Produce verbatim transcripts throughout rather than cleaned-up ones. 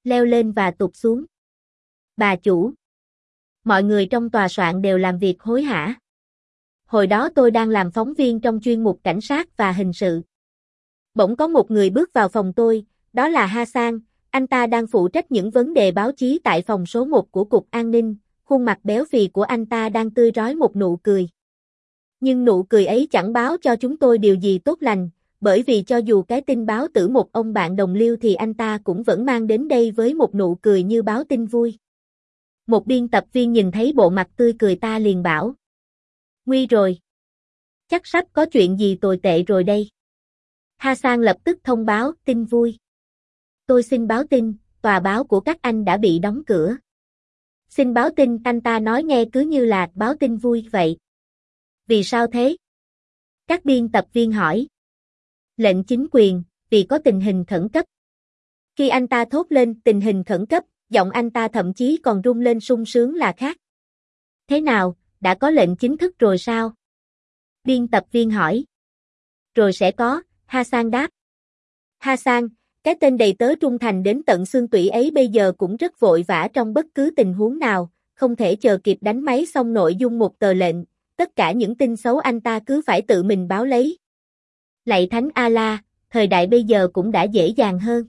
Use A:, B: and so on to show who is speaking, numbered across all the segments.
A: leo lên và tụt xuống. Bà chủ. Mọi người trong tòa soạn đều làm việc hối hả. Hồi đó tôi đang làm phóng viên trong chuyên mục cảnh sát và hình sự. Bỗng có một người bước vào phòng tôi, đó là Hassan, anh ta đang phụ trách những vấn đề báo chí tại phòng số một của Cục An ninh, khuôn mặt béo phì của anh ta đang tươi rói một nụ cười. Nhưng nụ cười ấy chẳng báo cho chúng tôi điều gì tốt lành, bởi vì cho dù cái tin báo tử một ông bạn đồng liêu thì anh ta cũng vẫn mang đến đây với một nụ cười như báo tin vui. Một biên tập viên nhìn thấy bộ mặt tươi cười ta liền bảo. Nguy rồi. Chắc sắp có chuyện gì tồi tệ rồi đây. Hassan lập tức thông báo tin vui. Tôi xin báo tin, tòa báo của các anh đã bị đóng cửa. Xin báo tin, anh ta nói nghe cứ như là báo tin vui vậy. Vì sao thế? Các biên tập viên hỏi. Lệnh chính quyền, vì có tình hình khẩn cấp. Khi anh ta thốt lên tình hình khẩn cấp, giọng anh ta thậm chí còn rung lên sung sướng là khác. Thế nào, đã có lệnh chính thức rồi sao? Biên tập viên hỏi. Rồi sẽ có, Hassan đáp. Hassan, cái tên đầy tớ trung thành đến tận xương tủy ấy bây giờ cũng rất vội vã trong bất cứ tình huống nào, không thể chờ kịp đánh máy xong nội dung một tờ lệnh, tất cả những tin xấu anh ta cứ phải tự mình báo lấy. Lạy Thánh Allah, thời đại bây giờ cũng đã dễ dàng hơn.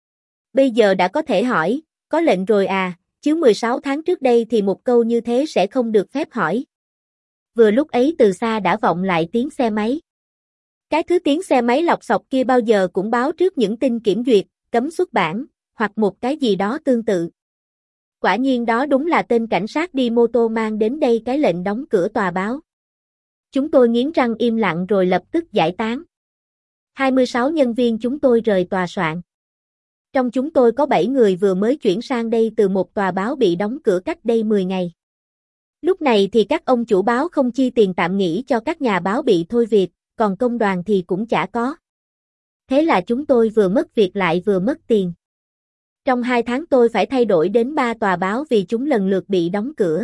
A: Bây giờ đã có thể hỏi, có lệnh rồi à, chứ mười sáu tháng trước đây thì một câu như thế sẽ không được phép hỏi. Vừa lúc ấy từ xa đã vọng lại tiếng xe máy. Cái thứ tiếng xe máy lọc sọc kia bao giờ cũng báo trước những tin kiểm duyệt, cấm xuất bản, hoặc một cái gì đó tương tự. Quả nhiên đó đúng là tên cảnh sát đi mô tô mang đến đây cái lệnh đóng cửa tòa báo. Chúng tôi nghiến răng im lặng rồi lập tức giải tán. hai mươi sáu nhân viên chúng tôi rời tòa soạn. Trong chúng tôi có bảy người vừa mới chuyển sang đây từ một tòa báo bị đóng cửa cách đây mười ngày. Lúc này thì các ông chủ báo không chi tiền tạm nghỉ cho các nhà báo bị thôi việc, còn công đoàn thì cũng chả có. Thế là chúng tôi vừa mất việc lại vừa mất tiền. Trong hai tháng tôi phải thay đổi đến ba tòa báo vì chúng lần lượt bị đóng cửa.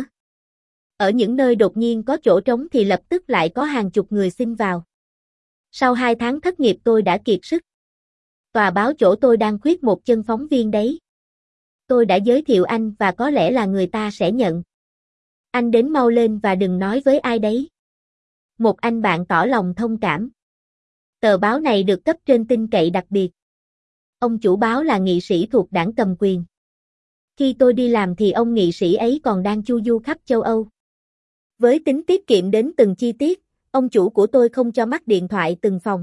A: Ở những nơi đột nhiên có chỗ trống thì lập tức lại có hàng chục người xin vào. Sau hai tháng thất nghiệp tôi đã kiệt sức. Tòa báo chỗ tôi đang khuyết một chân phóng viên đấy. Tôi đã giới thiệu anh và có lẽ là người ta sẽ nhận. Anh đến mau lên và đừng nói với ai đấy. Một anh bạn tỏ lòng thông cảm. Tờ báo này được cấp trên tin cậy đặc biệt. Ông chủ báo là nghị sĩ thuộc đảng cầm quyền. Khi tôi đi làm thì ông nghị sĩ ấy còn đang chu du khắp châu Âu. Với tính tiết kiệm đến từng chi tiết, ông chủ của tôi không cho mắc điện thoại từng phòng.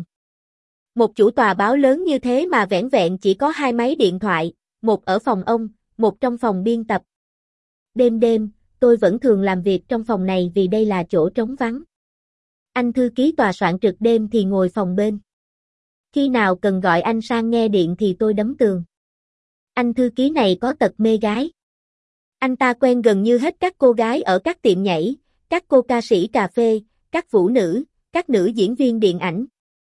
A: Một chủ tòa báo lớn như thế mà vẻn vẹn chỉ có hai máy điện thoại, một ở phòng ông, một trong phòng biên tập. Đêm đêm, tôi vẫn thường làm việc trong phòng này vì đây là chỗ trống vắng. Anh thư ký tòa soạn trực đêm thì ngồi phòng bên. Khi nào cần gọi anh sang nghe điện thì tôi đấm tường. Anh thư ký này có tật mê gái. Anh ta quen gần như hết các cô gái ở các tiệm nhảy, các cô ca sĩ cà phê, các vũ nữ, các nữ diễn viên điện ảnh.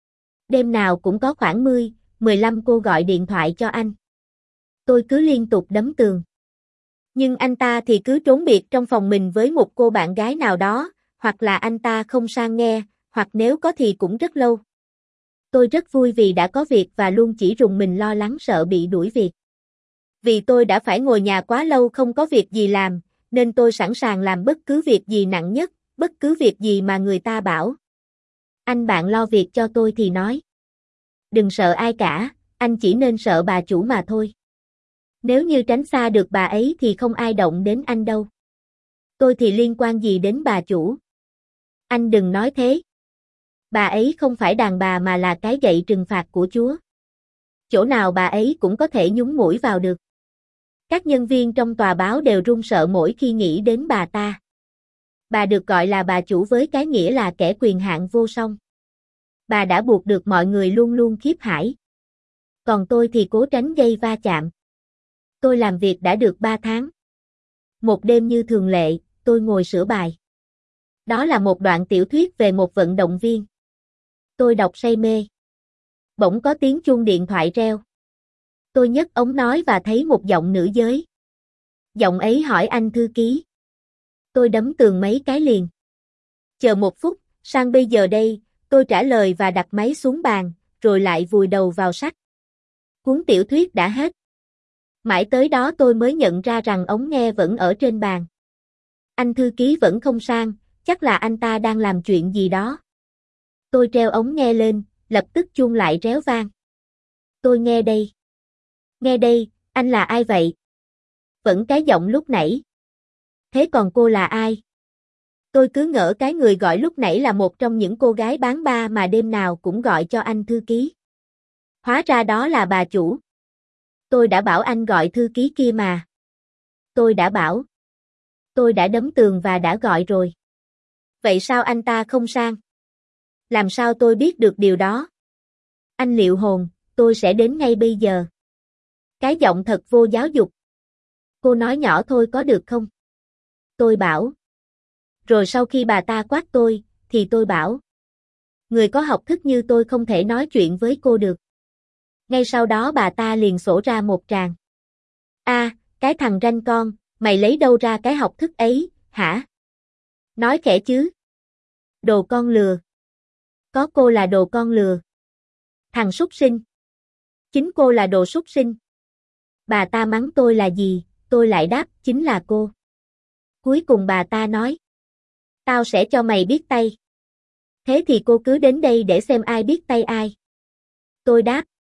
A: Đêm nào cũng có khoảng mười, mười lăm cô gọi điện thoại cho anh. Tôi cứ liên tục đấm tường. Nhưng anh ta thì cứ trốn biệt trong phòng mình với một cô bạn gái nào đó, hoặc là anh ta không sang nghe, hoặc nếu có thì cũng rất lâu. Tôi rất vui vì đã có việc và luôn chỉ rùng mình lo lắng sợ bị đuổi việc. Vì tôi đã phải ngồi nhà quá lâu không có việc gì làm, nên tôi sẵn sàng làm bất cứ việc gì nặng nhất, bất cứ việc gì mà người ta bảo. Anh bạn lo việc cho tôi thì nói. Đừng sợ ai cả, anh chỉ nên sợ bà chủ mà thôi. Nếu như tránh xa được bà ấy thì không ai động đến anh đâu. Tôi thì liên quan gì đến bà chủ? Anh đừng nói thế. Bà ấy không phải đàn bà mà là cái gậy trừng phạt của Chúa. Chỗ nào bà ấy cũng có thể nhúng mũi vào được. Các nhân viên trong tòa báo đều run sợ mỗi khi nghĩ đến bà ta. Bà được gọi là bà chủ với cái nghĩa là kẻ quyền hạn vô song. Bà đã buộc được mọi người luôn luôn khiếp hãi. Còn tôi thì cố tránh gây va chạm. Tôi làm việc đã được ba tháng. Một đêm như thường lệ, tôi ngồi sửa bài. Đó là một đoạn tiểu thuyết về một vận động viên. Tôi đọc say mê. Bỗng có tiếng chuông điện thoại reo. Tôi nhấc ống nói và thấy một giọng nữ giới. Giọng ấy hỏi anh thư ký. Tôi đấm tường mấy cái liền. Chờ một phút, sang bây giờ đây, tôi trả lời và đặt máy xuống bàn, rồi lại vùi đầu vào sách. Cuốn tiểu thuyết đã hết. Mãi tới đó tôi mới nhận ra rằng ống nghe vẫn ở trên bàn. Anh thư ký vẫn không sang, chắc là anh ta đang làm chuyện gì đó. Tôi treo ống nghe lên, lập tức chuông lại réo vang. Tôi nghe đây. Nghe đây, anh là ai vậy? Vẫn cái giọng lúc nãy. Thế còn cô là ai? Tôi cứ ngỡ cái người gọi lúc nãy là một trong những cô gái bán bar mà đêm nào cũng gọi cho anh thư ký. Hóa ra đó là bà chủ. Tôi đã bảo anh gọi thư ký kia mà. Tôi đã bảo. Tôi đã đấm tường và đã gọi rồi. Vậy sao anh ta không sang? Làm sao tôi biết được điều đó? Anh Liệu Hồn, tôi sẽ đến ngay bây giờ. Cái giọng thật vô giáo dục. Cô nói nhỏ thôi có được không? Tôi bảo. Rồi sau khi bà ta quát tôi, thì tôi bảo. Người có học thức như tôi không thể nói chuyện với cô được. Ngay sau đó bà ta liền xổ ra một tràng. A, à, cái thằng ranh con, mày lấy đâu ra cái học thức ấy, hả? Nói khẽ chứ. Đồ con lừa. Có cô là đồ con lừa. Thằng súc sinh. Chính cô là đồ súc sinh. Bà ta mắng tôi là gì, tôi lại đáp chính là cô. Cuối cùng bà ta nói. Tao sẽ cho mày biết tay. Thế thì cô cứ đến đây để xem ai biết tay ai. Tôi đáp.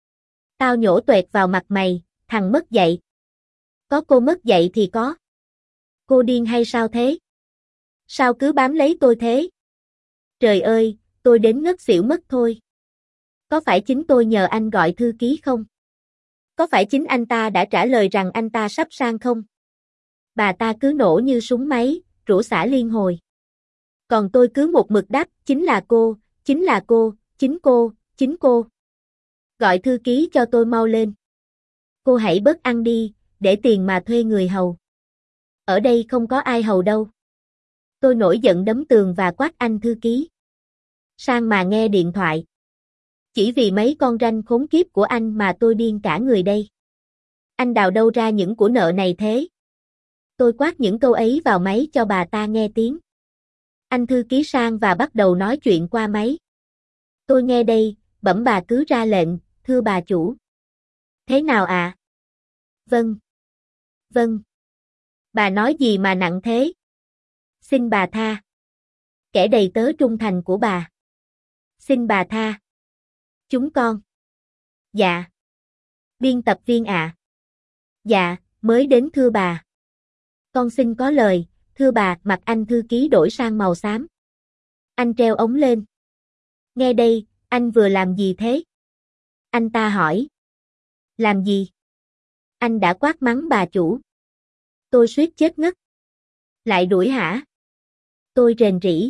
A: Tao nhổ toẹt vào mặt mày, thằng mất dạy. Có cô mất dạy thì có. Cô điên hay sao thế? Sao cứ bám lấy tôi thế? Trời ơi, tôi đến ngất xỉu mất thôi. Có phải chính tôi nhờ anh gọi thư ký không? Có phải chính anh ta đã trả lời rằng anh ta sắp sang không? Bà ta cứ nổ như súng máy, rủa xả liên hồi. Còn tôi cứ một mực đáp, chính là cô, chính là cô, chính cô, chính cô. Gọi thư ký cho tôi mau lên. Cô hãy bớt ăn đi, để tiền mà thuê người hầu. Ở đây không có ai hầu đâu. Tôi nổi giận đấm tường và quát anh thư ký. Sang mà nghe điện thoại. Chỉ vì mấy con ranh khốn kiếp của anh mà tôi điên cả người đây. Anh đào đâu ra những của nợ này thế? Tôi quát những câu ấy vào máy cho bà ta nghe tiếng. Anh thư ký sang và bắt đầu nói chuyện qua máy. Tôi nghe đây, bẩm bà cứ ra lệnh, thưa bà chủ. Thế nào ạ? À? Vâng. Vâng. Bà nói gì mà nặng thế? Xin bà tha. Kẻ đầy tớ trung thành của bà. Xin bà tha. Chúng con. Dạ. Biên tập viên ạ. À. Dạ, mới đến thưa bà. Con xin có lời, thưa bà, mặt anh thư ký đổi sang màu xám. Anh treo ống lên. Nghe đây, anh vừa làm gì thế? Anh ta hỏi. Làm gì? Anh đã quát mắng bà chủ. Tôi suýt chết ngất. Lại đuổi hả? Tôi rền rĩ.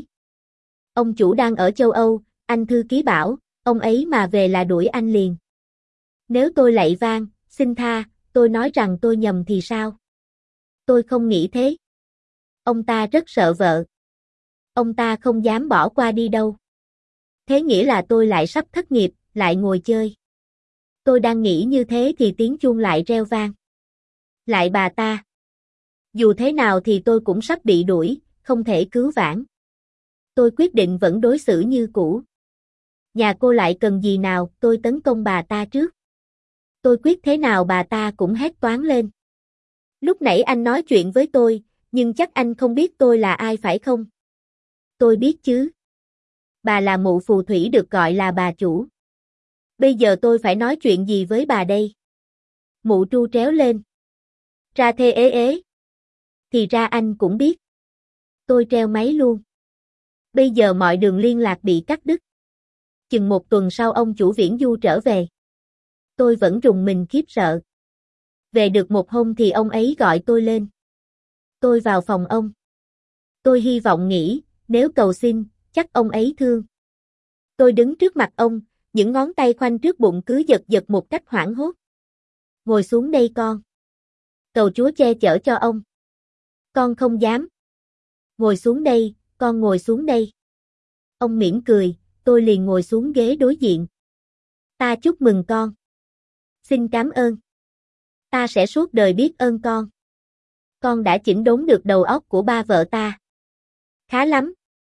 A: Ông chủ đang ở châu Âu, anh thư ký bảo, ông ấy mà về là đuổi anh liền. Nếu tôi lạy vang, xin tha, tôi nói rằng tôi nhầm thì sao? Tôi không nghĩ thế. Ông ta rất sợ vợ. Ông ta không dám bỏ qua đi đâu. Thế nghĩa là tôi lại sắp thất nghiệp, lại ngồi chơi. Tôi đang nghĩ như thế thì tiếng chuông lại reo vang. Lại bà ta. Dù thế nào thì tôi cũng sắp bị đuổi, không thể cứu vãn. Tôi quyết định vẫn đối xử như cũ. Nhà cô lại cần gì nào, tôi tấn công bà ta trước. Tôi quyết thế nào bà ta cũng hét toáng lên. Lúc nãy anh nói chuyện với tôi, nhưng chắc anh không biết tôi là ai phải không? Tôi biết chứ. Bà là mụ phù thủy được gọi là bà chủ. Bây giờ tôi phải nói chuyện gì với bà đây? Mụ tru tréo lên. Ra thê ế ế. Thì ra anh cũng biết. Tôi treo máy luôn. Bây giờ mọi đường liên lạc bị cắt đứt. Chừng một tuần sau ông chủ Viễn Du trở về. Tôi vẫn rùng mình khiếp sợ. Về được một hôm thì ông ấy gọi tôi lên. Tôi vào phòng ông. Tôi hy vọng nghĩ, nếu cầu xin, chắc ông ấy thương. Tôi đứng trước mặt ông, những ngón tay khoanh trước bụng cứ giật giật một cách hoảng hốt. Ngồi xuống đây con. Cầu Chúa che chở cho ông. Con không dám. Ngồi xuống đây, con ngồi xuống đây. Ông mỉm cười, tôi liền ngồi xuống ghế đối diện. Ta chúc mừng con. Xin cảm ơn. Ta sẽ suốt đời biết ơn con. Con đã chỉnh đốn được đầu óc của ba vợ ta. Khá lắm.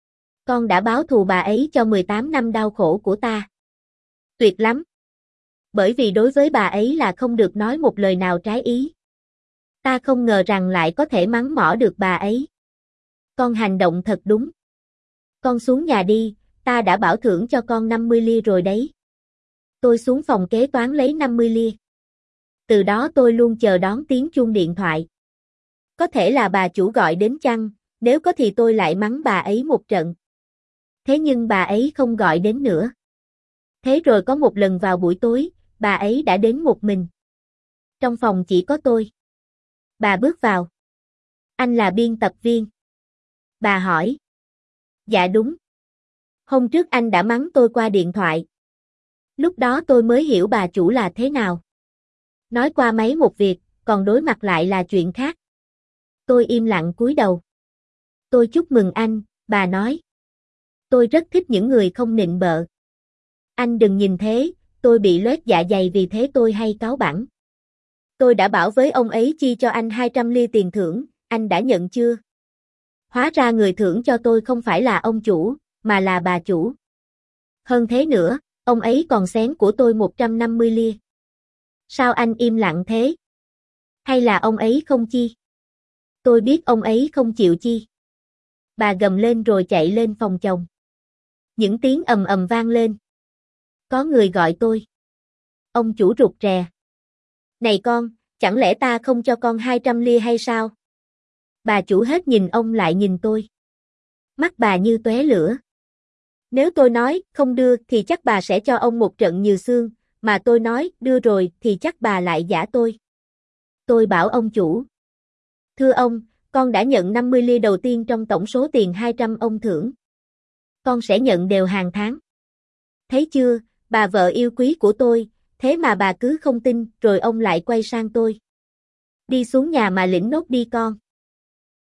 A: Con đã báo thù bà ấy cho mười tám năm đau khổ của ta. Tuyệt lắm. Bởi vì đối với bà ấy là không được nói một lời nào trái ý. Ta không ngờ rằng lại có thể mắng mỏ được bà ấy. Con hành động thật đúng. Con xuống nhà đi, ta đã bảo thưởng cho con năm mươi lia rồi đấy. Tôi xuống phòng kế toán lấy năm mươi lia. Từ đó tôi luôn chờ đón tiếng chuông điện thoại. Có thể là bà chủ gọi đến chăng, nếu có thì tôi lại mắng bà ấy một trận. Thế nhưng bà ấy không gọi đến nữa. Thế rồi có một lần vào buổi tối, bà ấy đã đến một mình. Trong phòng chỉ có tôi. Bà bước vào. Anh là biên tập viên. Bà hỏi. Dạ đúng. Hôm trước anh đã mắng tôi qua điện thoại. Lúc đó tôi mới hiểu bà chủ là thế nào. Nói qua máy một việc, còn đối mặt lại là chuyện khác. Tôi im lặng cúi đầu. Tôi chúc mừng anh, bà nói. Tôi rất thích những người không nịnh bợ. Anh đừng nhìn thế, tôi bị loét dạ dày vì thế tôi hay cáu bẳn. Tôi đã bảo với ông ấy chi cho anh hai trăm lia tiền thưởng, anh đã nhận chưa? Hóa ra người thưởng cho tôi không phải là ông chủ, mà là bà chủ. Hơn thế nữa, ông ấy còn xén của tôi một trăm năm mươi lia. Sao anh im lặng thế? Hay là ông ấy không chi? Tôi biết ông ấy không chịu chi. Bà gầm lên rồi chạy lên phòng chồng. Những tiếng ầm ầm vang lên. Có người gọi tôi. Ông chủ rụt rè. Này con, chẳng lẽ ta không cho con hai trăm lia hay sao? Bà chủ hết nhìn ông lại nhìn tôi. Mắt bà như tóe lửa. Nếu tôi nói không đưa thì chắc bà sẽ cho ông một trận nhừ xương, mà tôi nói đưa rồi thì chắc bà lại giã tôi. Tôi bảo ông chủ. Thưa ông, con đã nhận năm mươi lia đầu tiên trong tổng số tiền hai trăm ông thưởng. Con sẽ nhận đều hàng tháng. Thấy chưa, bà vợ yêu quý của tôi, thế mà bà cứ không tin, rồi ông lại quay sang tôi. Đi xuống nhà mà lĩnh nốt đi con.